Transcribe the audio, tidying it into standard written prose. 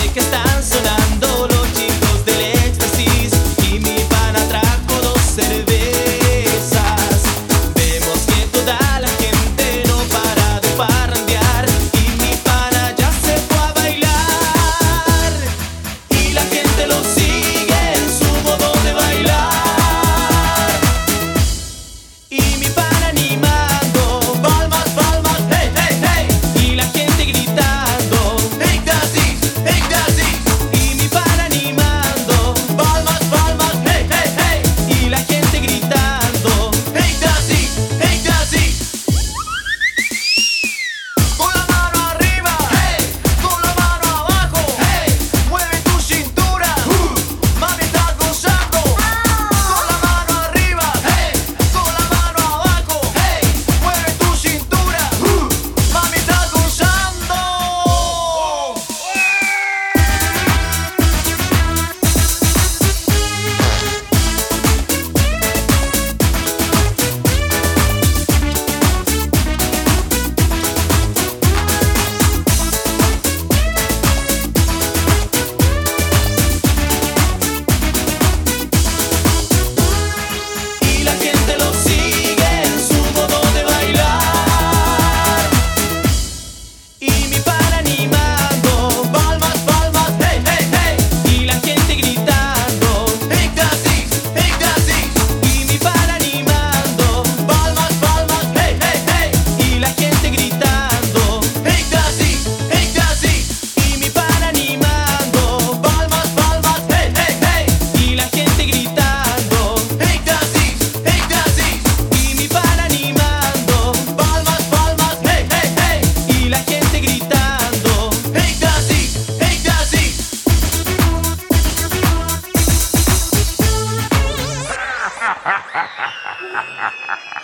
que están sonando los chicos del éxtasis y mi pana trajo 2 cervezas. Vemos que toda la gente no para de parrandear y mi pana ya se fue a bailar. Y la gente lo sigue en su modo de bailar. Y mi pana animando, palmas, palmas, hey, hey, hey. Y la gente gritando, éxtasis, éxtasis. Y mi pana animando, palmas, palmas, hey, hey, hey. Y la gente gritando, éxtasis, éxtasis. Con la mano arriba, hey. Con la mano abajo, hey. Mueve tu cintura, mami, estás gozando. Con la mano arriba, hey. Con la mano abajo, hey. Mueve tu cintura, mami, estás gozando. Y la gente lo sigue en su modo de bailar. Y mi pana animando, palmas, palmas, hey, hey, hey. Y la gente gritando, éxtasis, éxtasis. Y mi pana animando, palmas, palmas, hey, hey, hey. Y la gente gritando, éxtasis, éxtasis. Y mi pana animando, palmas, palmas, hey, hey, hey. Y la gente gritando, éxtasis, éxtasis. Y mi pana animando, palmas, palmas, hey, hey, hey. Y la gente gritando, éxtasis, éxtasis.